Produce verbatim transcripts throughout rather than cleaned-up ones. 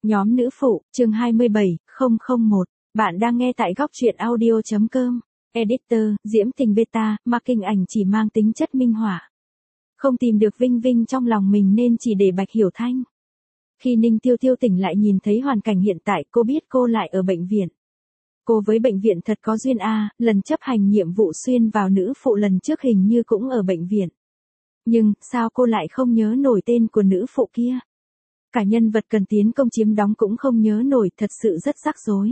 Nhóm nữ phụ, chương hai mươi bảy, không không một. Bạn đang nghe tại góc truyện audio chấm com. Editor, Diễm Tình Beta, marketing ảnh chỉ mang tính chất minh họa. Không tìm được Vinh Vinh trong lòng mình nên chỉ để Bạch Hiểu Thanh. Khi Ninh Tiêu Tiêu tỉnh lại nhìn thấy hoàn cảnh hiện tại, cô biết cô lại ở bệnh viện. Cô với bệnh viện thật có duyên a, lần chấp hành nhiệm vụ xuyên vào nữ phụ lần trước hình như cũng ở bệnh viện. Nhưng, sao cô lại không nhớ nổi tên của nữ phụ kia? Cả nhân vật cần tiến công chiếm đóng cũng không nhớ nổi, thật sự rất rắc rối.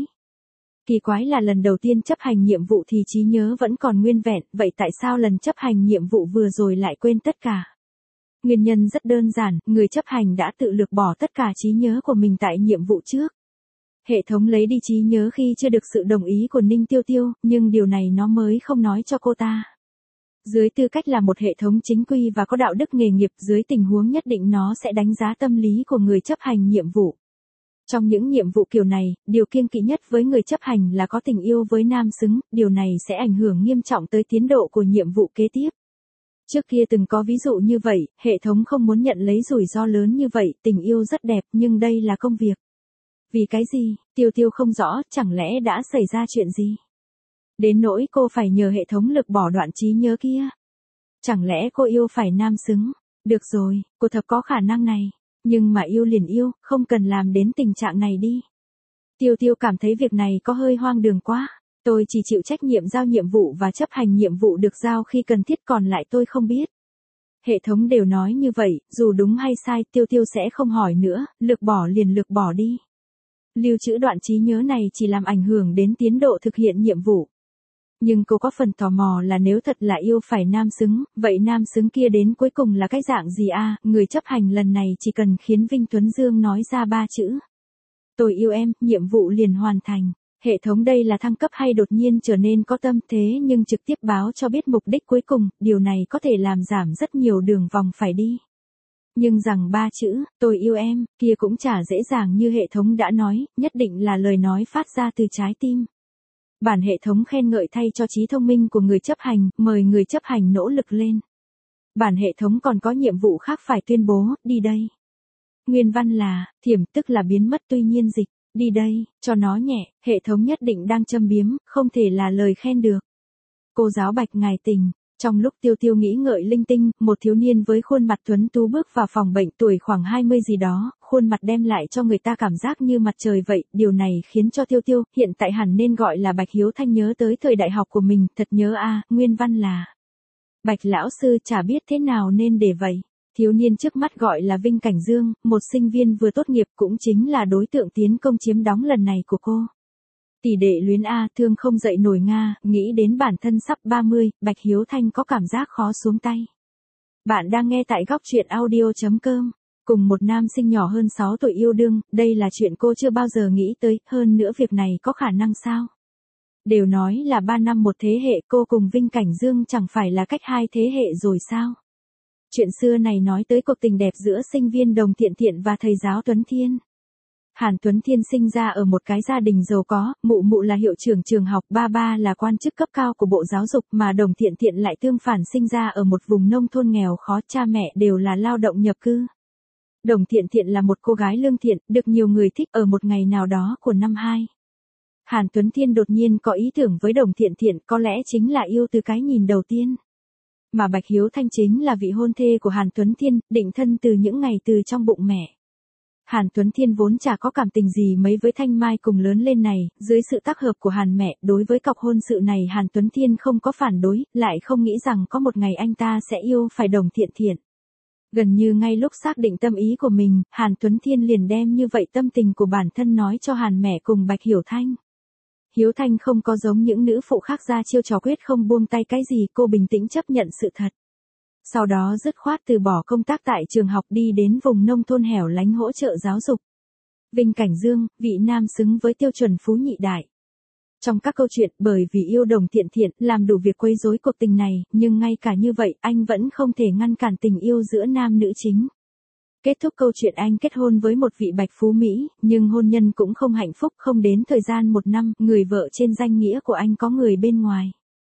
Kỳ quái là lần đầu tiên chấp hành nhiệm vụ thì trí nhớ vẫn còn nguyên vẹn, vậy tại sao lần chấp hành nhiệm vụ vừa rồi lại quên tất cả? Nguyên nhân rất đơn giản, người chấp hành đã tự lược bỏ tất cả trí nhớ của mình tại nhiệm vụ trước. Hệ thống lấy đi trí nhớ khi chưa được sự đồng ý của Ninh Tiêu Tiêu, nhưng điều này nó mới không nói cho cô ta. Dưới tư cách là một hệ thống chính quy và có đạo đức nghề nghiệp, dưới tình huống nhất định nó sẽ đánh giá tâm lý của người chấp hành nhiệm vụ. Trong những nhiệm vụ kiểu này, điều kiêng kỵ nhất với người chấp hành là có tình yêu với nam xứng, điều này sẽ ảnh hưởng nghiêm trọng tới tiến độ của nhiệm vụ kế tiếp. Trước kia từng có ví dụ như vậy, hệ thống không muốn nhận lấy rủi ro lớn như vậy, tình yêu rất đẹp nhưng đây là công việc. Vì cái gì, Tiêu Tiêu không rõ, chẳng lẽ đã xảy ra chuyện gì? Đến nỗi cô phải nhờ hệ thống lược bỏ đoạn trí nhớ kia. Chẳng lẽ cô yêu phải nam xứng? Được rồi, cô thật có khả năng này. Nhưng mà yêu liền yêu, không cần làm đến tình trạng này đi. Tiêu Tiêu cảm thấy việc này có hơi hoang đường quá. Tôi chỉ chịu trách nhiệm giao nhiệm vụ và chấp hành nhiệm vụ được giao khi cần thiết, còn lại tôi không biết. Hệ thống đều nói như vậy, dù đúng hay sai Tiêu Tiêu sẽ không hỏi nữa, lược bỏ liền lược bỏ đi. Lưu trữ đoạn trí nhớ này chỉ làm ảnh hưởng đến tiến độ thực hiện nhiệm vụ. Nhưng cô có phần tò mò là nếu thật là yêu phải nam xứng, vậy nam xứng kia đến cuối cùng là cái dạng gì a? Người chấp hành lần này chỉ cần khiến Vinh Tuấn Dương nói ra ba chữ. Tôi yêu em, nhiệm vụ liền hoàn thành. Hệ thống đây là thăng cấp hay đột nhiên trở nên có tâm thế nhưng trực tiếp báo cho biết mục đích cuối cùng, điều này có thể làm giảm rất nhiều đường vòng phải đi. Nhưng rằng ba chữ, tôi yêu em, kia cũng chả dễ dàng như hệ thống đã nói, nhất định là lời nói phát ra từ trái tim. Bản hệ thống khen ngợi thay cho trí thông minh của người chấp hành, mời người chấp hành nỗ lực lên. Bản hệ thống còn có nhiệm vụ khác phải tuyên bố, đi đây. Nguyên văn là, thiểm tức là biến mất tuy nhiên dịch, đi đây, cho nó nhẹ, hệ thống nhất định đang châm biếm, không thể là lời khen được. Cô giáo Bạch ngài tình. Trong lúc Tiêu Tiêu nghĩ ngợi linh tinh, một thiếu niên với khuôn mặt tuấn tú bước vào phòng bệnh, tuổi khoảng hai mươi gì đó, khuôn mặt đem lại cho người ta cảm giác như mặt trời vậy, điều này khiến cho Tiêu Tiêu, hiện tại hẳn nên gọi là Bạch Hiếu Thanh, nhớ tới thời đại học của mình, thật nhớ a, nguyên văn là Bạch lão sư chả biết thế nào nên để vậy. Thiếu niên trước mắt gọi là Vinh Cảnh Dương, một sinh viên vừa tốt nghiệp cũng chính là đối tượng tiến công chiếm đóng lần này của cô. Tỷ đệ luyến a, thương không dậy nổi Nga, nghĩ đến bản thân sắp ba mươi, Bạch Hiếu Thanh có cảm giác khó xuống tay. Bạn đang nghe tại góc truyện audio chấm com. Cùng một nam sinh nhỏ hơn sáu tuổi yêu đương, đây là chuyện cô chưa bao giờ nghĩ tới, hơn nữa việc này có khả năng sao? Đều nói là ba năm một thế hệ, cô cùng Vinh Cảnh Dương chẳng phải là cách hai thế hệ rồi sao? Chuyện xưa này nói tới cuộc tình đẹp giữa sinh viên Đồng Thiện Thiện và thầy giáo Tuấn Thiên. Hàn Tuấn Thiên sinh ra ở một cái gia đình giàu có, mụ mụ là hiệu trưởng trường học, ba ba là quan chức cấp cao của Bộ Giáo dục, mà Đồng Thiện Thiện lại tương phản sinh ra ở một vùng nông thôn nghèo khó, cha mẹ đều là lao động nhập cư. Đồng Thiện Thiện là một cô gái lương thiện, được nhiều người thích. Ở một ngày nào đó của năm hai, Hàn Tuấn Thiên đột nhiên có ý tưởng với Đồng Thiện Thiện, có lẽ chính là yêu từ cái nhìn đầu tiên. Mà Bạch Hiếu Thanh chính là vị hôn thê của Hàn Tuấn Thiên, định thân từ những ngày từ trong bụng mẹ. Hàn Tuấn Thiên vốn chả có cảm tình gì mấy với Thanh Mai cùng lớn lên này, dưới sự tác hợp của Hàn mẹ, đối với cọc hôn sự này Hàn Tuấn Thiên không có phản đối, lại không nghĩ rằng có một ngày anh ta sẽ yêu phải Đồng Thiện Thiện. Gần như ngay lúc xác định tâm ý của mình, Hàn Tuấn Thiên liền đem như vậy tâm tình của bản thân nói cho Hàn mẹ cùng Bạch Hiểu Thanh. Hiếu Thanh không có giống những nữ phụ khác ra chiêu trò quyết không buông tay cái gì, cô bình tĩnh chấp nhận sự thật. Sau đó dứt khoát từ bỏ công tác tại trường học đi đến vùng nông thôn hẻo lánh hỗ trợ giáo dục. Vinh Cảnh Dương, vị nam xứng với tiêu chuẩn phú nhị đại. Trong các câu chuyện, bởi vì yêu Đồng Thiện Thiện, làm đủ việc quấy rối cuộc tình này, nhưng ngay cả như vậy, anh vẫn không thể ngăn cản tình yêu giữa nam nữ chính. Kết thúc câu chuyện, anh kết hôn với một vị bạch phú Mỹ, nhưng hôn nhân cũng không hạnh phúc, không đến thời gian một năm, người vợ trên danh nghĩa của anh có người bên ngoài.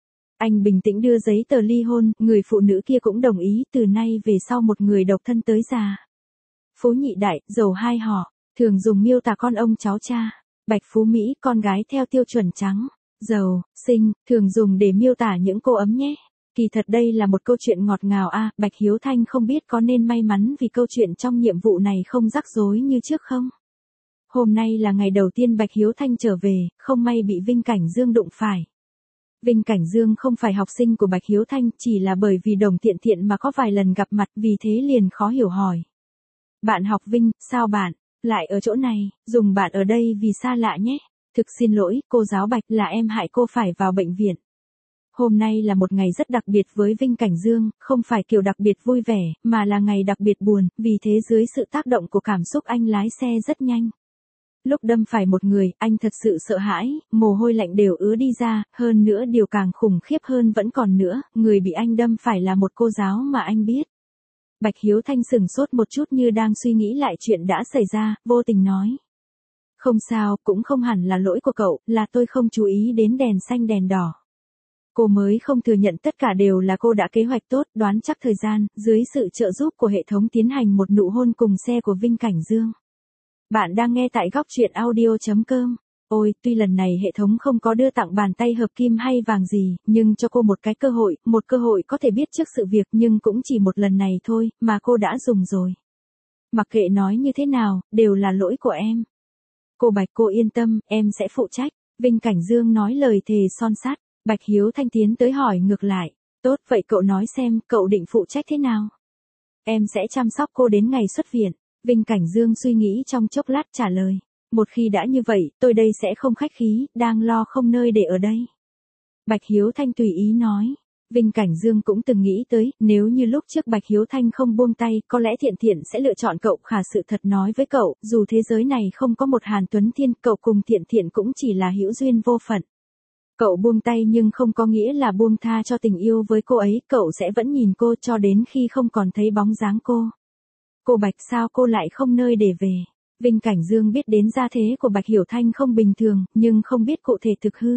Anh bình tĩnh đưa giấy tờ ly hôn, người phụ nữ kia cũng đồng ý, từ nay về sau một người độc thân tới già. Phú nhị đại, giàu hai họ. thường dùng miêu tả con ông cháu cha. Bạch Phú Mỹ, con gái theo tiêu chuẩn trắng, giàu, xinh, thường dùng để miêu tả những cô ấm nhé. Kỳ thật đây là một câu chuyện ngọt ngào a, à, Bạch Hiếu Thanh không biết có nên may mắn vì câu chuyện trong nhiệm vụ này không rắc rối như trước không? Hôm nay là ngày đầu tiên Bạch Hiếu Thanh trở về, không may bị Vinh Cảnh Dương đụng phải. Vinh Cảnh Dương không phải học sinh của Bạch Hiếu Thanh, chỉ là bởi vì Đồng Thiện Thiện mà có vài lần gặp mặt, vì thế liền khó hiểu hỏi. Bạn học Vinh, sao bạn lại ở chỗ này, dùng bạn ở đây vì xa lạ nhé. Thực xin lỗi, cô giáo Bạch, là em hại cô phải vào bệnh viện. Hôm nay là một ngày rất đặc biệt với Vinh Cảnh Dương, không phải kiểu đặc biệt vui vẻ, mà là ngày đặc biệt buồn, vì thế dưới sự tác động của cảm xúc anh lái xe rất nhanh. Lúc đâm phải một người, anh thật sự sợ hãi, mồ hôi lạnh đều ứa đi ra, hơn nữa điều càng khủng khiếp hơn vẫn còn nữa, người bị anh đâm phải là một cô giáo mà anh biết. Bạch Hiếu Thanh sừng sốt một chút như đang suy nghĩ lại chuyện đã xảy ra, vô tình nói. Không sao, cũng không hẳn là lỗi của cậu, là tôi không chú ý đến đèn xanh đèn đỏ. Cô mới không thừa nhận tất cả đều là cô đã kế hoạch tốt, đoán chắc thời gian, dưới sự trợ giúp của hệ thống tiến hành một nụ hôn cùng xe của Vinh Cảnh Dương. Bạn đang nghe tại góc truyện audio chấm com. Ôi, tuy lần này hệ thống không có đưa tặng bàn tay hợp kim hay vàng gì, nhưng cho cô một cái cơ hội, một cơ hội có thể biết trước sự việc, nhưng cũng chỉ một lần này thôi, mà cô đã dùng rồi. Mặc kệ nói như thế nào, đều là lỗi của em. Cô Bạch, cô yên tâm, em sẽ phụ trách. Vinh Cảnh Dương nói lời thề son sắt. Bạch Hiếu Thanh tiến tới hỏi ngược lại. Tốt, vậy cậu nói xem, cậu định phụ trách thế nào? Em sẽ chăm sóc cô đến ngày xuất viện. Vinh Cảnh Dương suy nghĩ trong chốc lát trả lời. Một khi đã như vậy, tôi đây sẽ không khách khí, đang lo không nơi để ở đây. Bạch Hiếu Thanh tùy ý nói. Vinh Cảnh Dương cũng từng nghĩ tới, nếu như lúc trước Bạch Hiếu Thanh không buông tay, có lẽ Thiện Thiện sẽ lựa chọn cậu. Khả sự thật nói với cậu, dù thế giới này không có một Hàn Tuấn Thiên, cậu cùng Thiện Thiện cũng chỉ là hữu duyên vô phận. Cậu buông tay nhưng không có nghĩa là buông tha cho tình yêu với cô ấy, cậu sẽ vẫn nhìn cô cho đến khi không còn thấy bóng dáng cô. Cô Bạch, sao cô lại không nơi để về? Vinh Cảnh Dương biết đến gia thế của Bạch Hiểu Thanh không bình thường, nhưng không biết cụ thể thực hư.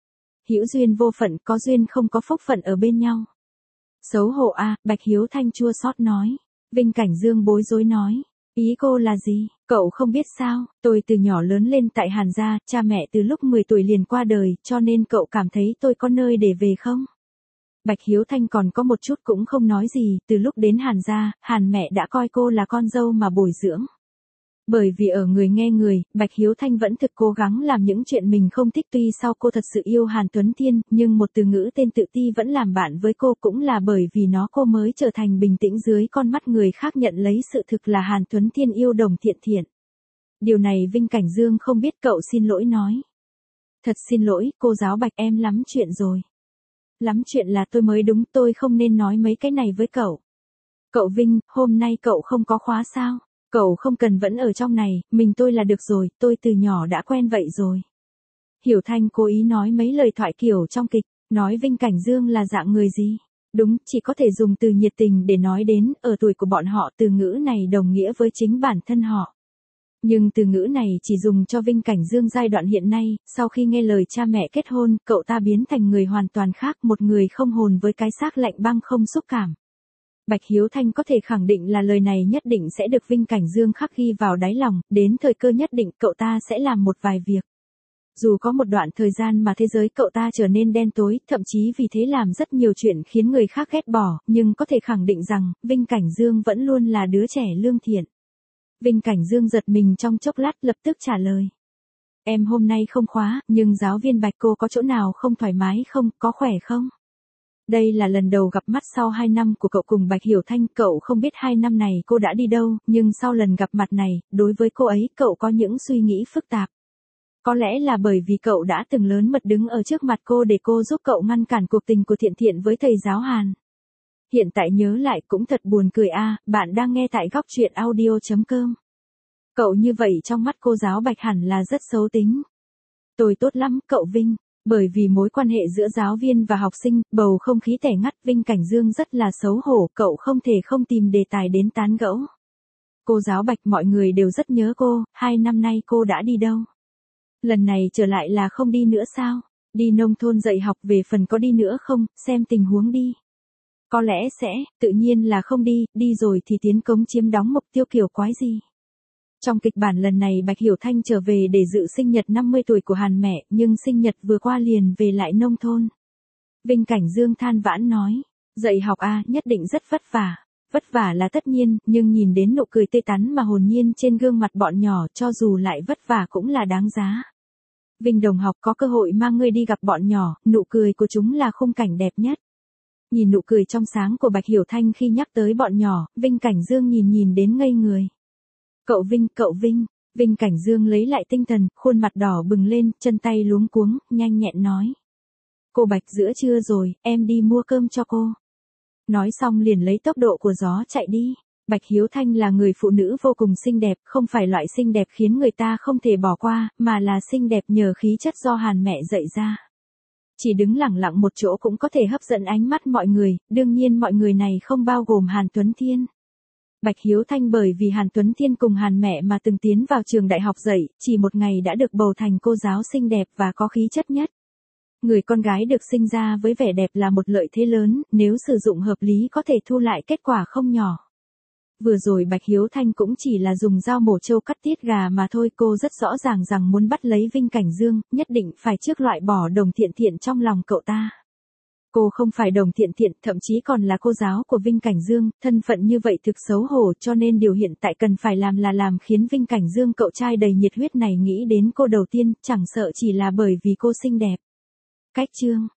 Hữu duyên vô phận, có duyên không có phúc phận ở bên nhau. Xấu hổ a, Bạch Hiếu Thanh chua xót nói. Vinh Cảnh Dương bối rối nói. Ý cô là gì? Cậu không biết sao, tôi từ nhỏ lớn lên tại Hàn gia, cha mẹ từ lúc mười tuổi liền qua đời, cho nên cậu cảm thấy tôi có nơi để về không? Bạch Hiếu Thanh còn có một chút cũng không nói gì, từ lúc đến Hàn gia, Hàn mẹ đã coi cô là con dâu mà bồi dưỡng. Bởi vì ở người nghe người, Bạch Hiếu Thanh vẫn thực cố gắng làm những chuyện mình không thích, tuy sau cô thật sự yêu Hàn Tuấn Thiên, nhưng một từ ngữ tên tự ti vẫn làm bạn với cô, cũng là bởi vì nó cô mới trở thành bình tĩnh dưới con mắt người khác, nhận lấy sự thực là Hàn Tuấn Thiên yêu Đồng Thiện Thiện. Điều này Vinh Cảnh Dương không biết, cậu xin lỗi nói. Thật xin lỗi, cô giáo Bạch, em lắm chuyện rồi. Lắm chuyện là tôi mới đúng, tôi không nên nói mấy cái này với cậu. Cậu Vinh, hôm nay cậu không có khóa sao? Cậu không cần vẫn ở trong này, mình tôi là được rồi, tôi từ nhỏ đã quen vậy rồi. Hiểu Thanh cố ý nói mấy lời thoại kiểu trong kịch, nói Vinh Cảnh Dương là dạng người gì? Đúng, chỉ có thể dùng từ nhiệt tình để nói đến, ở tuổi của bọn họ từ ngữ này đồng nghĩa với chính bản thân họ. Nhưng từ ngữ này chỉ dùng cho Vinh Cảnh Dương giai đoạn hiện nay, sau khi nghe lời cha mẹ kết hôn, cậu ta biến thành người hoàn toàn khác, một người không hồn với cái xác lạnh băng không xúc cảm. Bạch Hiếu Thanh có thể khẳng định là lời này nhất định sẽ được Vinh Cảnh Dương khắc ghi vào đáy lòng, đến thời cơ nhất định cậu ta sẽ làm một vài việc. Dù có một đoạn thời gian mà thế giới cậu ta trở nên đen tối, thậm chí vì thế làm rất nhiều chuyện khiến người khác ghét bỏ, nhưng có thể khẳng định rằng, Vinh Cảnh Dương vẫn luôn là đứa trẻ lương thiện. Vinh Cảnh Dương giật mình trong chốc lát, lập tức trả lời. Em hôm nay không khóa, nhưng giáo viên Bạch, cô có chỗ nào không thoải mái không, có khỏe không? Đây là lần đầu gặp mắt sau hai năm của cậu cùng Bạch Hiểu Thanh, cậu không biết hai năm này cô đã đi đâu, nhưng sau lần gặp mặt này, đối với cô ấy, cậu có những suy nghĩ phức tạp. Có lẽ là bởi vì cậu đã từng lớn mật đứng ở trước mặt cô để cô giúp cậu ngăn cản cuộc tình của Thiện Thiện với thầy giáo Hàn. Hiện tại nhớ lại cũng thật buồn cười a, à, bạn đang nghe tại góc truyện audio chấm com. Cậu như vậy trong mắt cô giáo Bạch hẳn là rất xấu tính. Tôi tốt lắm, cậu Vinh. Bởi vì mối quan hệ giữa giáo viên và học sinh, bầu không khí tẻ ngắt, Vinh Cảnh Dương rất là xấu hổ, cậu không thể không tìm đề tài đến tán gẫu. Cô giáo Bạch, mọi người đều rất nhớ cô, hai năm nay cô đã đi đâu? Lần này trở lại là không đi nữa sao? Đi nông thôn dạy học, về phần có đi nữa không, xem tình huống đi. Có lẽ sẽ, tự nhiên là không đi, đi rồi thì tiến cống chiếm đóng mục tiêu kiểu quái gì. Trong kịch bản lần này Bạch Hiểu Thanh trở về để dự sinh nhật năm mươi tuổi của Hàn mẹ, nhưng sinh nhật vừa qua liền về lại nông thôn. Vinh Cảnh Dương than vãn nói, dạy học a nhất định rất vất vả. Vất vả là tất nhiên, nhưng nhìn đến nụ cười tươi tắn mà hồn nhiên trên gương mặt bọn nhỏ cho dù lại vất vả cũng là đáng giá. Vinh đồng học có cơ hội mang ngươi đi gặp bọn nhỏ, nụ cười của chúng là khung cảnh đẹp nhất. Nhìn nụ cười trong sáng của Bạch Hiểu Thanh khi nhắc tới bọn nhỏ, Vinh Cảnh Dương nhìn nhìn đến ngây người. Cậu Vinh, cậu Vinh, Vinh Cảnh Dương lấy lại tinh thần, khuôn mặt đỏ bừng lên, chân tay luống cuống, nhanh nhẹn nói. Cô Bạch giữa trưa rồi, em đi mua cơm cho cô. Nói xong liền lấy tốc độ của gió chạy đi. Bạch Hiếu Thanh là người phụ nữ vô cùng xinh đẹp, không phải loại xinh đẹp khiến người ta không thể bỏ qua, mà là xinh đẹp nhờ khí chất do Hàn mẹ dạy ra. Chỉ đứng lẳng lặng một chỗ cũng có thể hấp dẫn ánh mắt mọi người, đương nhiên mọi người này không bao gồm Hàn Tuấn Thiên. Bạch Hiếu Thanh bởi vì Hàn Tuấn Thiên cùng Hàn mẹ mà từng tiến vào trường đại học dạy, chỉ một ngày đã được bầu thành cô giáo xinh đẹp và có khí chất nhất. Người con gái được sinh ra với vẻ đẹp là một lợi thế lớn, nếu sử dụng hợp lý có thể thu lại kết quả không nhỏ. Vừa rồi Bạch Hiếu Thanh cũng chỉ là dùng dao mổ trâu cắt tiết gà mà thôi, cô rất rõ ràng rằng muốn bắt lấy Vinh Cảnh Dương, nhất định phải trước loại bỏ Đồng Thiện Thiện trong lòng cậu ta. Cô không phải Đồng Thiện Thiện, thậm chí còn là cô giáo của Vinh Cảnh Dương, thân phận như vậy thực xấu hổ, cho nên điều hiện tại cần phải làm là làm khiến Vinh Cảnh Dương cậu trai đầy nhiệt huyết này nghĩ đến cô đầu tiên, chẳng sợ chỉ là bởi vì cô xinh đẹp. Cách chương